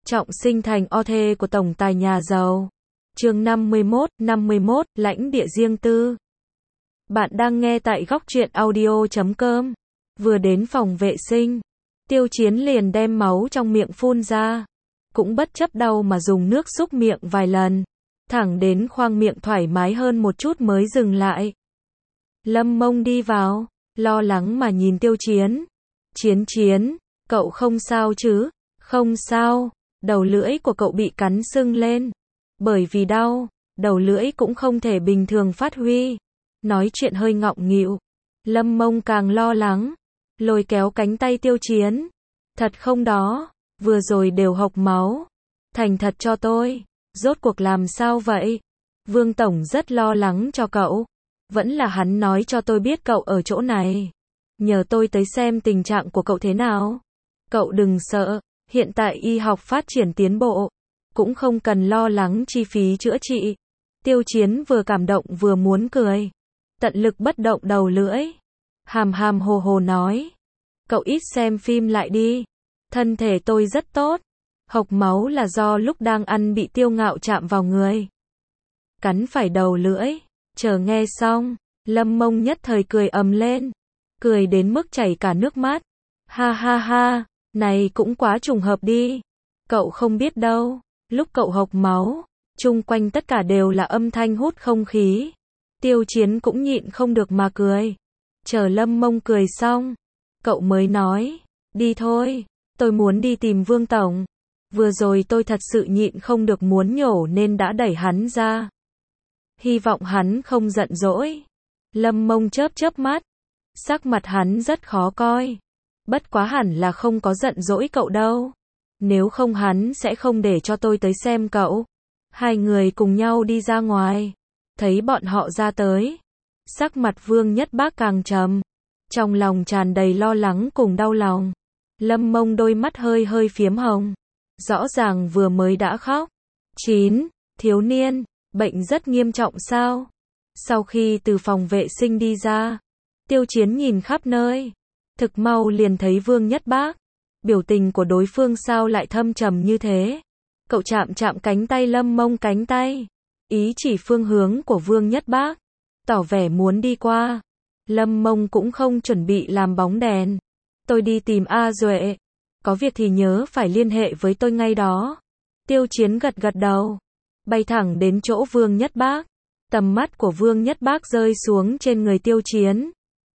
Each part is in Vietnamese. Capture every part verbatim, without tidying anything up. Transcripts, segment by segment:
trọng sinh thành o thê của tổng tài nhà giàu. Chương năm mươi mốt, năm mươi mốt, lãnh địa riêng tư. Bạn đang nghe tại góc truyện audio chấm com. Vừa đến phòng vệ sinh, Tiêu Chiến liền đem máu trong miệng phun ra, cũng bất chấp đau mà dùng nước xúc miệng vài lần, thẳng đến khoang miệng thoải mái hơn một chút mới dừng lại. Lâm Mông đi vào, lo lắng mà nhìn Tiêu Chiến. Chiến Chiến, cậu không sao chứ? Không sao, đầu lưỡi của cậu bị cắn sưng lên. Bởi vì đau, đầu lưỡi cũng không thể bình thường phát huy. Nói chuyện hơi ngọng nghịu. Lâm Mông càng lo lắng, lôi kéo cánh tay Tiêu Chiến. Thật không đó, vừa rồi đều hộc máu. Thành thật cho tôi, rốt cuộc làm sao vậy? Vương Tổng rất lo lắng cho cậu. Vẫn là hắn nói cho tôi biết cậu ở chỗ này. Nhờ tôi tới xem tình trạng của cậu thế nào. Cậu đừng sợ, hiện tại y học phát triển tiến bộ, cũng không cần lo lắng chi phí chữa trị. Tiêu Chiến vừa cảm động vừa muốn cười. Tận lực bất động đầu lưỡi. Hàm hàm hồ hồ nói. Cậu ít xem phim lại đi. Thân thể tôi rất tốt. Hộc máu là do lúc đang ăn bị Tiêu Ngạo chạm vào người. Cắn phải đầu lưỡi. Chờ nghe xong, Lâm Mông nhất thời cười ầm lên. Cười đến mức chảy cả nước mắt. Ha ha ha, này cũng quá trùng hợp đi. Cậu không biết đâu, lúc cậu hộc máu, chung quanh tất cả đều là âm thanh hút không khí. Tiêu Chiến cũng nhịn không được mà cười. Chờ Lâm Mông cười xong, cậu mới nói, đi thôi, tôi muốn đi tìm Vương Tổng. Vừa rồi tôi thật sự nhịn không được muốn nhổ nên đã đẩy hắn ra. Hy vọng hắn không giận dỗi. Lâm Mông chớp chớp mắt. Sắc mặt hắn rất khó coi. Bất quá hẳn là không có giận dỗi cậu đâu. Nếu không hắn sẽ không để cho tôi tới xem cậu. Hai người cùng nhau đi ra ngoài. Thấy bọn họ ra tới. Sắc mặt Vương Nhất Bác càng trầm. Trong lòng tràn đầy lo lắng cùng đau lòng. Lâm Mông đôi mắt hơi hơi phiếm hồng. Rõ ràng vừa mới đã khóc. Chín. Thiếu niên, bệnh rất nghiêm trọng sao? Sau khi từ phòng vệ sinh đi ra, Tiêu Chiến nhìn khắp nơi. Thực mau liền thấy Vương Nhất Bác. Biểu tình của đối phương sao lại thâm trầm như thế? Cậu chạm chạm cánh tay Lâm Mông cánh tay. Ý chỉ phương hướng của Vương Nhất Bác. Tỏ vẻ muốn đi qua. Lâm Mông cũng không chuẩn bị làm bóng đèn. Tôi đi tìm A Duệ. Có việc thì nhớ phải liên hệ với tôi ngay đó. Tiêu Chiến gật gật đầu. Bay thẳng đến chỗ Vương Nhất Bác. Tầm mắt của Vương Nhất Bác rơi xuống trên người Tiêu Chiến.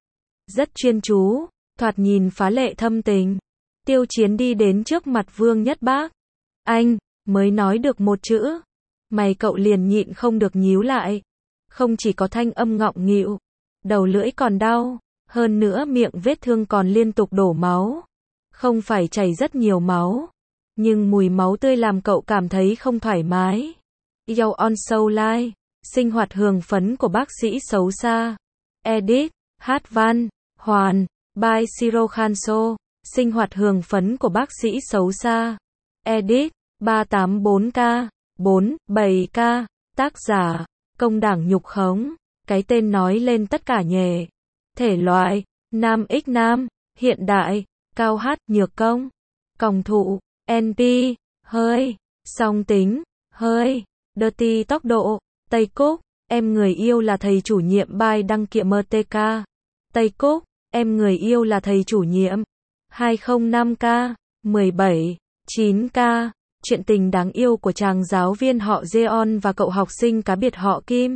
Rất chuyên chú, thoạt nhìn phá lệ thâm tình. Tiêu Chiến đi đến trước mặt Vương Nhất Bác. Anh, mới nói được một chữ. Mày cậu liền nhịn không được nhíu lại. Không chỉ có thanh âm ngọng nghịu, đầu lưỡi còn đau, hơn nữa miệng vết thương còn liên tục đổ máu. Không phải chảy rất nhiều máu, nhưng mùi máu tươi làm cậu cảm thấy không thoải mái. Yo on Soul Live, sinh hoạt hưởng phấn của bác sĩ xấu xa. Edit, hát văn, hoàn, by Siro Khanso, sinh hoạt hưởng phấn của bác sĩ xấu xa. Edit, ba tám bốn k, bốn bảy k, tác giả, công đảng nhục khống, cái tên nói lên tất cả nhề. Thể loại, nam x nam, hiện đại, cao hát, nhược công, còng thụ, en pê, hơi, song tính, hơi, dirty tốc độ, Tây Cúc, em người yêu là thầy chủ nhiệm bài đăng kiểm em tê ca. Tây Cúc, em người yêu là thầy chủ nhiệm. hai không năm k, mười bảy, chín k, chuyện tình đáng yêu của chàng giáo viên họ Jeon và cậu học sinh cá biệt họ Kim.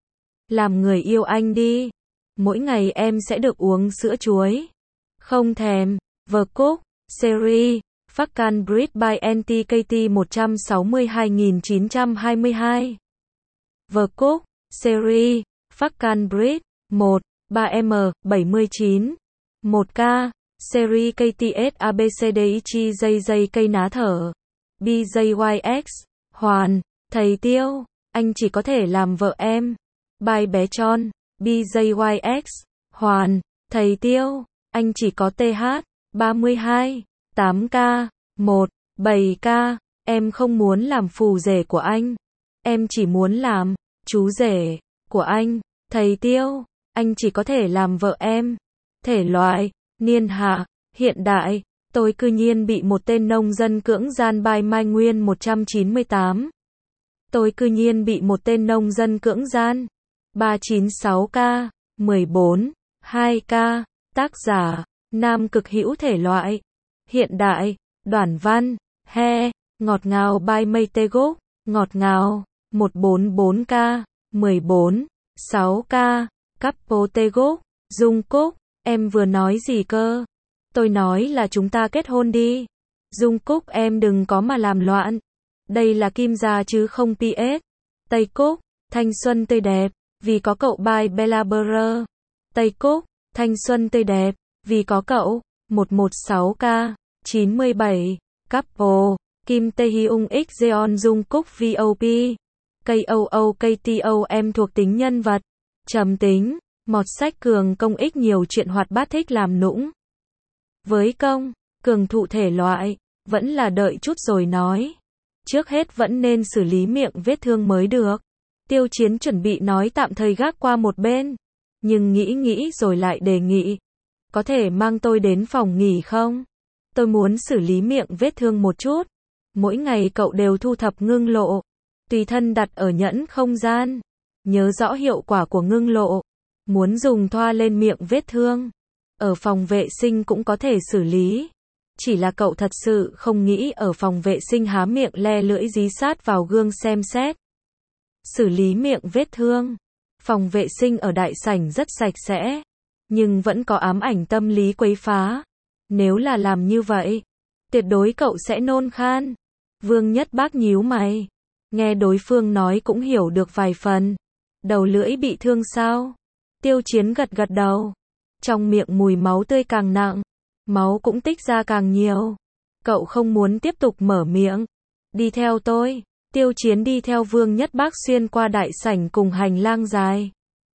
Làm người yêu anh đi. Mỗi ngày em sẽ được uống sữa chuối. Không thèm. Vợ Cúc, series, Fucking Breed by en tê ca tê một trăm sáu mươi hai nghìn chín trăm hai mươi hai. Vợ Cúc, series, Fucking Breed, một, ba em, bảy mươi chín. một k, series ca tê ét a bê xê đê i chi dây dây cây ná thở. bê gi i ích, hoàn, thầy Tiêu, anh chỉ có thể làm vợ em. Bài bé tròn, bê gi i ích, hoàn, thầy Tiêu, anh chỉ có tê hát, ba mươi hai, tám k, một, bảy k, em không muốn làm phù rể của anh. Em chỉ muốn làm chú rể của anh. Thầy Tiêu, anh chỉ có thể làm vợ em. Thể loại, niên hạ, hiện đại, Tôi cư nhiên bị một tên nông dân cưỡng gian by Mai Nguyên một trăm chín mươi tám. Tôi cư nhiên bị một tên nông dân cưỡng gian. ba chín sáu K, mười bốn, hai K, tác giả, nam cực hữu thể loại, hiện đại, Đoản Văn, he, ngọt ngào by Mây Tê Gốc, ngọt ngào, một trăm bốn mươi bốn K, mười bốn, sáu K, Couple Tê Gốc, Dung Cúc, em vừa nói gì cơ? Tôi nói là chúng ta kết hôn đi. Dung Cúc em đừng có mà làm loạn. Đây là Kim Gia chứ không pê ét. Tây Cúc, thanh xuân tươi đẹp, vì có cậu by Bella Burr. Tây Cúc, thanh xuân tươi đẹp, vì có cậu, một trăm mười sáu K, chín mươi bảy, Couple, Kim Tae Hyung X Jeon Dung Cúc vê o pê. ca o o ca tê o em thuộc tính nhân vật. Trầm tính, mọt sách cường công ích nhiều chuyện hoạt bát thích làm nũng. Với công, cường thụ thể loại, vẫn là đợi chút rồi nói. Trước hết vẫn nên xử lý miệng vết thương mới được. Tiêu Chiến chuẩn bị nói tạm thời gác qua một bên. Nhưng nghĩ nghĩ rồi lại đề nghị. Có thể mang tôi đến phòng nghỉ không? Tôi muốn xử lý miệng vết thương một chút. Mỗi ngày cậu đều thu thập ngưng lộ. Tùy thân đặt ở nhẫn không gian. Nhớ rõ hiệu quả của ngưng lộ. Muốn dùng thoa lên miệng vết thương. Ở phòng vệ sinh cũng có thể xử lý. Chỉ là cậu thật sự không nghĩ ở phòng vệ sinh há miệng le lưỡi dí sát vào gương xem xét. Xử lý miệng vết thương. Phòng vệ sinh ở đại sảnh rất sạch sẽ. Nhưng vẫn có ám ảnh tâm lý quấy phá. Nếu là làm như vậy, tuyệt đối cậu sẽ nôn khan. Vương Nhất Bác nhíu mày. Nghe đối phương nói cũng hiểu được vài phần. Đầu lưỡi bị thương sao? Tiêu Chiến gật gật đầu. Trong miệng mùi máu tươi càng nặng. Máu cũng tích ra càng nhiều. Cậu không muốn tiếp tục mở miệng. Đi theo tôi. Tiêu Chiến đi theo Vương Nhất Bác xuyên qua đại sảnh cùng hành lang dài.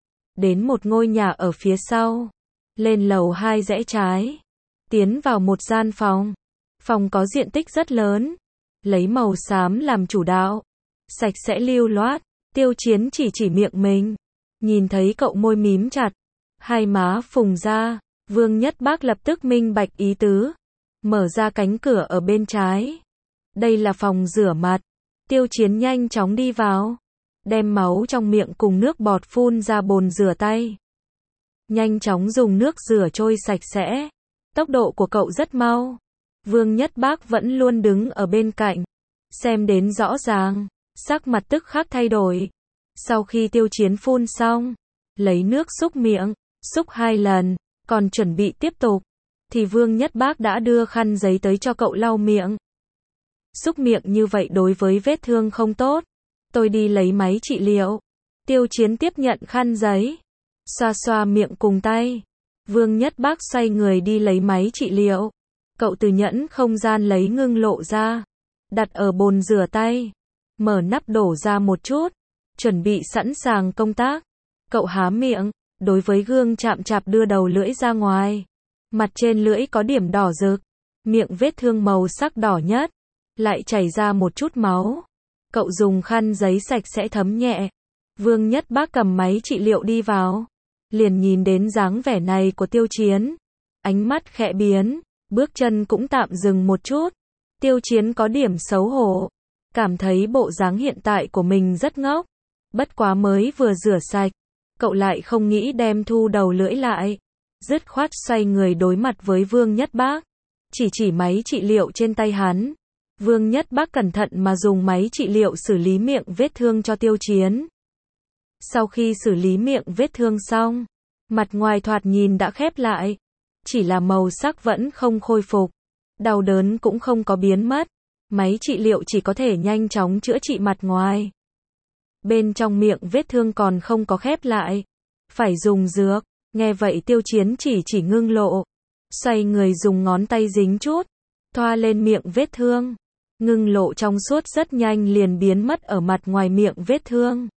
Đến một ngôi nhà ở phía sau. Lên lầu hai rẽ trái. Tiến vào một gian phòng. Phòng có diện tích rất lớn. Lấy màu xám làm chủ đạo. Sạch sẽ lưu loát. Tiêu Chiến chỉ chỉ miệng mình. Nhìn thấy cậu môi mím chặt. Hai má phùng ra. Vương Nhất Bác lập tức minh bạch ý tứ. Mở ra cánh cửa ở bên trái. Đây là phòng rửa mặt. Tiêu Chiến nhanh chóng đi vào. Đem máu trong miệng cùng nước bọt phun ra bồn rửa tay. Nhanh chóng dùng nước rửa trôi sạch sẽ. Tốc độ của cậu rất mau. Vương Nhất Bác vẫn luôn đứng ở bên cạnh. Xem đến rõ ràng. Sắc mặt tức khắc thay đổi. Sau khi Tiêu Chiến phun xong. Lấy nước xúc miệng. Xúc hai lần. Còn chuẩn bị tiếp tục. Thì Vương Nhất Bác đã đưa khăn giấy tới cho cậu lau miệng. Xúc miệng như vậy đối với vết thương không tốt. Tôi đi lấy máy trị liệu. Tiêu Chiến tiếp nhận khăn giấy. Xoa xoa miệng cùng tay. Vương Nhất Bác xoay người đi lấy máy trị liệu. Cậu từ nhẫn không gian lấy ngưng lộ ra. Đặt ở bồn rửa tay. Mở nắp đổ ra một chút. Chuẩn bị sẵn sàng công tác. Cậu há miệng. Đối với gương chạm chạp đưa đầu lưỡi ra ngoài. Mặt trên lưỡi có điểm đỏ rực. Miệng vết thương màu sắc đỏ nhất. Lại chảy ra một chút máu. Cậu dùng khăn giấy sạch sẽ thấm nhẹ. Vương Nhất Bác cầm máy trị liệu đi vào. Liền nhìn đến dáng vẻ này của Tiêu Chiến. Ánh mắt khẽ biến. Bước chân cũng tạm dừng một chút. Tiêu Chiến có điểm xấu hổ. Cảm thấy bộ dáng hiện tại của mình rất ngốc. Bất quá mới vừa rửa sạch. Cậu lại không nghĩ đem thu đầu lưỡi lại. Dứt khoát xoay người đối mặt với Vương Nhất Bác. Chỉ chỉ máy trị liệu trên tay hắn. Vương Nhất Bác cẩn thận mà dùng máy trị liệu xử lý miệng vết thương cho Tiêu Chiến. Sau khi xử lý miệng vết thương xong, mặt ngoài thoạt nhìn đã khép lại. Chỉ là màu sắc vẫn không khôi phục. Đau đớn cũng không có biến mất. Máy trị liệu chỉ có thể nhanh chóng chữa trị mặt ngoài. Bên trong miệng vết thương còn không có khép lại. Phải dùng dược. Nghe vậy Tiêu Chiến chỉ chỉ ngưng lộ. Xoay người dùng ngón tay dính chút. Thoa lên miệng vết thương. Ngưng lộ trong suốt rất nhanh liền biến mất ở mặt ngoài miệng vết thương.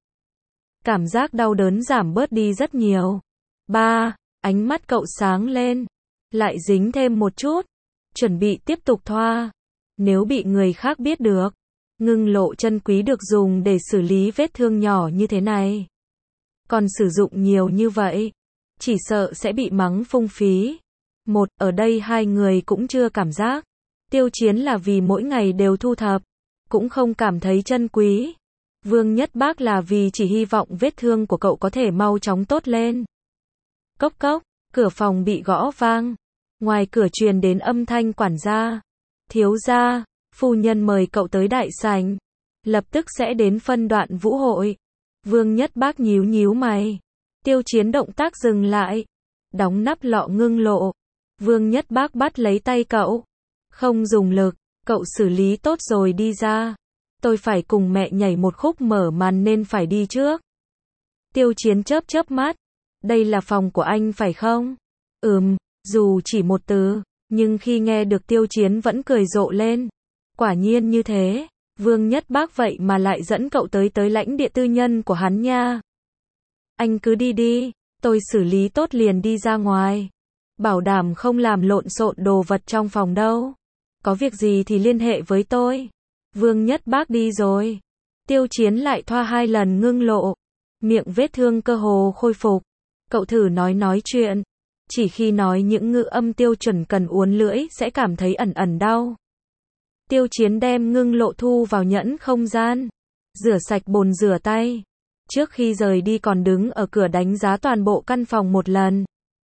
Cảm giác đau đớn giảm bớt đi rất nhiều. Ba, ánh mắt cậu sáng lên. Lại dính thêm một chút. Chuẩn bị tiếp tục thoa. Nếu bị người khác biết được. Ngưng lộ chân quý được dùng để xử lý vết thương nhỏ như thế này. Còn sử dụng nhiều như vậy. Chỉ sợ sẽ bị mắng phung phí. Một, ở đây hai người cũng chưa cảm giác. Tiêu Chiến là vì mỗi ngày đều thu thập, cũng không cảm thấy chân quý. Vương Nhất Bác là vì chỉ hy vọng vết thương của cậu có thể mau chóng tốt lên. Cốc cốc, cửa phòng bị gõ vang. Ngoài cửa truyền đến âm thanh quản gia. Thiếu gia, phu nhân mời cậu tới đại sảnh. Lập tức sẽ đến phân đoạn vũ hội. Vương Nhất Bác nhíu nhíu mày. Tiêu Chiến động tác dừng lại. Đóng nắp lọ ngưng lộ. Vương Nhất Bác bắt lấy tay cậu. Không dùng lực, cậu xử lý tốt rồi đi ra. Tôi phải cùng mẹ nhảy một khúc mở màn nên phải đi trước. Tiêu Chiến chớp chớp mắt. Đây là phòng của anh phải không? Ừm, dù chỉ một từ, nhưng khi nghe được Tiêu Chiến vẫn cười rộ lên. Quả nhiên như thế, Vương Nhất Bác vậy mà lại dẫn cậu tới tới lãnh địa tư nhân của hắn nha. Anh cứ đi đi, tôi xử lý tốt liền đi ra ngoài. Bảo đảm không làm lộn xộn đồ vật trong phòng đâu. Có việc gì thì liên hệ với tôi. Vương Nhất Bác đi rồi. Tiêu Chiến lại thoa hai lần ngưng lộ. Miệng vết thương cơ hồ khôi phục. Cậu thử nói nói chuyện. Chỉ khi nói những ngữ âm tiêu chuẩn cần uốn lưỡi sẽ cảm thấy ẩn ẩn đau. Tiêu Chiến đem ngưng lộ thu vào nhẫn không gian. Rửa sạch bồn rửa tay. Trước khi rời đi còn đứng ở cửa đánh giá toàn bộ căn phòng một lần.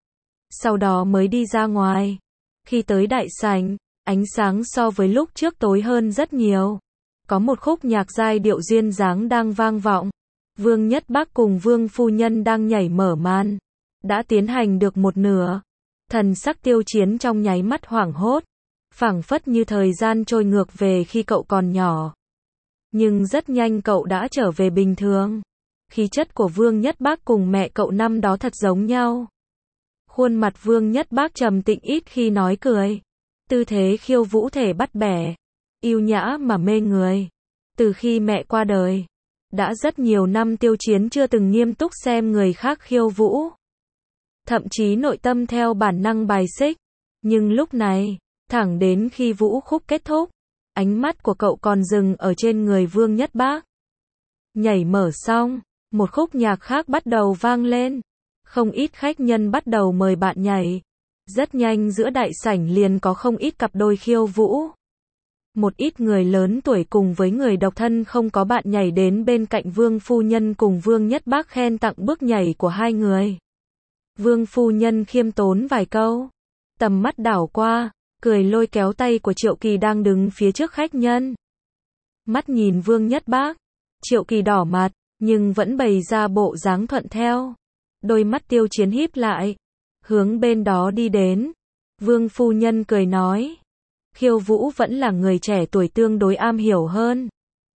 Sau đó mới đi ra ngoài. Khi tới đại sảnh, ánh sáng so với lúc trước tối hơn rất nhiều. Có một khúc nhạc giai điệu duyên dáng đang vang vọng. Vương Nhất Bác cùng Vương Phu Nhân đang nhảy mở màn. Đã tiến hành được một nửa. Thần sắc Tiêu Chiến trong nháy mắt hoảng hốt. Phảng phất như thời gian trôi ngược về khi cậu còn nhỏ. Nhưng rất nhanh cậu đã trở về bình thường. Khí chất của Vương Nhất Bác cùng mẹ cậu năm đó thật giống nhau. Khuôn mặt Vương Nhất Bác trầm tĩnh ít khi nói cười. Tư thế khiêu vũ thể bắt bẻ. Yêu nhã mà mê người. Từ khi mẹ qua đời, đã rất nhiều năm Tiêu Chiến chưa từng nghiêm túc xem người khác khiêu vũ. Thậm chí nội tâm theo bản năng bài xích. Nhưng lúc này, thẳng đến khi vũ khúc kết thúc, ánh mắt của cậu còn dừng ở trên người Vương Nhất Bác. Nhảy mở xong, một khúc nhạc khác bắt đầu vang lên. Không ít khách nhân bắt đầu mời bạn nhảy. Rất nhanh giữa đại sảnh liền có không ít cặp đôi khiêu vũ. Một ít người lớn tuổi cùng với người độc thân không có bạn nhảy đến bên cạnh Vương Phu Nhân cùng Vương Nhất Bác khen tặng bước nhảy của hai người. Vương Phu Nhân khiêm tốn vài câu. Tầm mắt đảo qua, cười lôi kéo tay của Triệu Kỳ đang đứng phía trước khách nhân. Mắt nhìn Vương Nhất Bác. Triệu Kỳ đỏ mặt, nhưng vẫn bày ra bộ dáng thuận theo. Đôi mắt Tiêu Chiến híp lại. Hướng bên đó đi đến. Vương Phu Nhân cười nói. Khiêu vũ vẫn là người trẻ tuổi tương đối am hiểu hơn.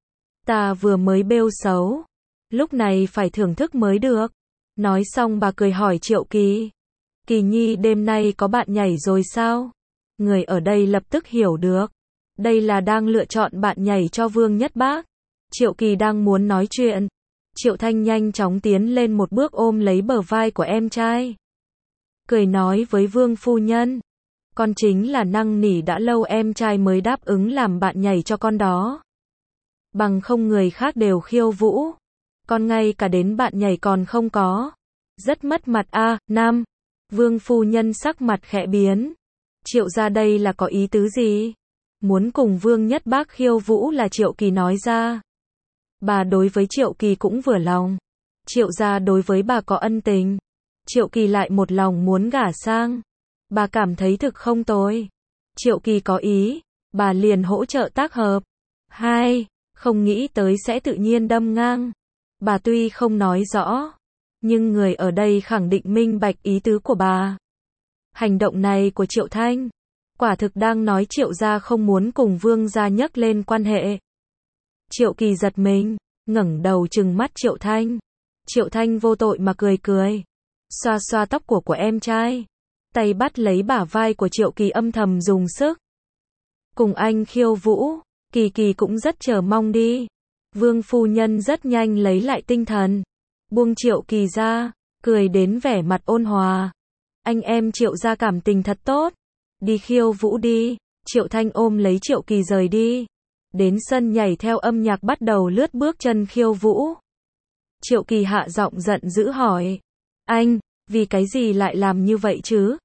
Ta vừa mới bêu xấu. Lúc này phải thưởng thức mới được. Nói xong bà cười hỏi Triệu Kỳ. Kỳ Nhi đêm nay có bạn nhảy rồi sao? Người ở đây lập tức hiểu được. Đây là đang lựa chọn bạn nhảy cho Vương Nhất Bác. Triệu Kỳ đang muốn nói chuyện. Triệu Thanh nhanh chóng tiến lên một bước ôm lấy bờ vai của em trai. Cười nói với Vương Phu Nhân. Con chính là năn nỉ đã lâu em trai mới đáp ứng làm bạn nhảy cho con đó. Bằng không người khác đều khiêu vũ. Con ngay cả đến bạn nhảy còn không có. Rất mất mặt a. À, Nam. Vương Phu Nhân sắc mặt khẽ biến. Triệu gia đây là có ý tứ gì? Muốn cùng Vương Nhất Bác khiêu vũ là Triệu Kỳ nói ra. Bà đối với Triệu Kỳ cũng vừa lòng. Triệu gia đối với bà có ân tình. Triệu Kỳ lại một lòng muốn gả sang. Bà cảm thấy thực không tồi. Triệu Kỳ có ý, bà liền hỗ trợ tác hợp. Hai, không nghĩ tới sẽ tự nhiên đâm ngang. Bà tuy không nói rõ, nhưng người ở đây khẳng định minh bạch ý tứ của bà. Hành động này của Triệu Thanh, quả thực đang nói Triệu gia không muốn cùng Vương gia nhắc lên quan hệ. Triệu Kỳ giật mình, ngẩng đầu trừng mắt Triệu Thanh. Triệu Thanh vô tội mà cười cười. Xoa xoa tóc của của em trai. Tay bắt lấy bả vai của Triệu Kỳ âm thầm dùng sức. Cùng anh khiêu vũ, Kỳ Kỳ cũng rất chờ mong đi. Vương Phu Nhân rất nhanh lấy lại tinh thần. Buông Triệu Kỳ ra, cười đến vẻ mặt ôn hòa. Anh em Triệu gia cảm tình thật tốt. Đi khiêu vũ đi. Triệu Thanh ôm lấy Triệu Kỳ rời đi. Đến sân nhảy theo âm nhạc bắt đầu lướt bước chân khiêu vũ. Triệu Kỳ hạ giọng giận dữ hỏi. Anh, vì cái gì lại làm như vậy chứ?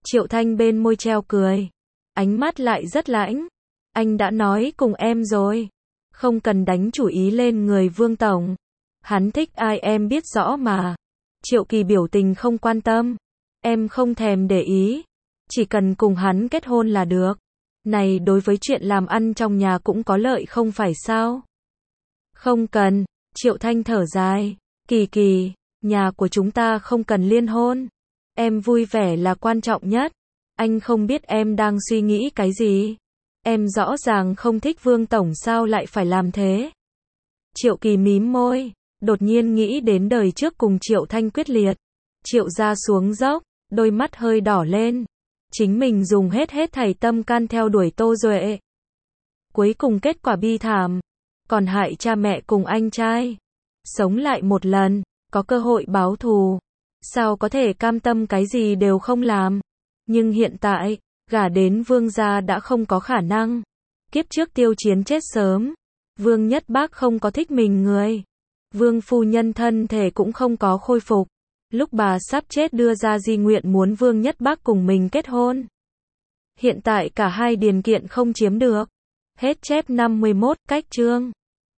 Triệu Thanh bên môi treo cười. Ánh mắt lại rất lãnh. Anh đã nói cùng em rồi. Không cần đánh chủ ý lên người Vương Tổng. Hắn thích ai em biết rõ mà. Triệu Kỳ biểu tình không quan tâm. Em không thèm để ý. Chỉ cần cùng hắn kết hôn là được. Này đối với chuyện làm ăn trong nhà cũng có lợi không phải sao? Không cần. Triệu Thanh thở dài. Kỳ Kỳ, nhà của chúng ta không cần liên hôn. Em vui vẻ là quan trọng nhất. Anh không biết em đang suy nghĩ cái gì. Em rõ ràng không thích Vương Tổng sao lại phải làm thế. Triệu Kỳ mím môi. Đột nhiên nghĩ đến đời trước cùng Triệu Thanh quyết liệt. Triệu gia xuống dốc. Đôi mắt hơi đỏ lên. Chính mình dùng hết hết thảy tâm can theo đuổi Tô Duệ. Cuối cùng kết quả bi thảm. Còn hại cha mẹ cùng anh trai. Sống lại một lần. Có cơ hội báo thù. Sao có thể cam tâm cái gì đều không làm. Nhưng hiện tại, gả đến Vương gia đã không có khả năng. Kiếp trước Tiêu Chiến chết sớm. Vương Nhất Bác không có thích mình người. Vương phu nhân thân thể cũng không có khôi phục. Lúc bà sắp chết đưa ra di nguyện muốn Vương Nhất Bác cùng mình kết hôn. Hiện tại cả hai điều kiện không chiếm được. Hết chép năm mươi mốt, cách chương.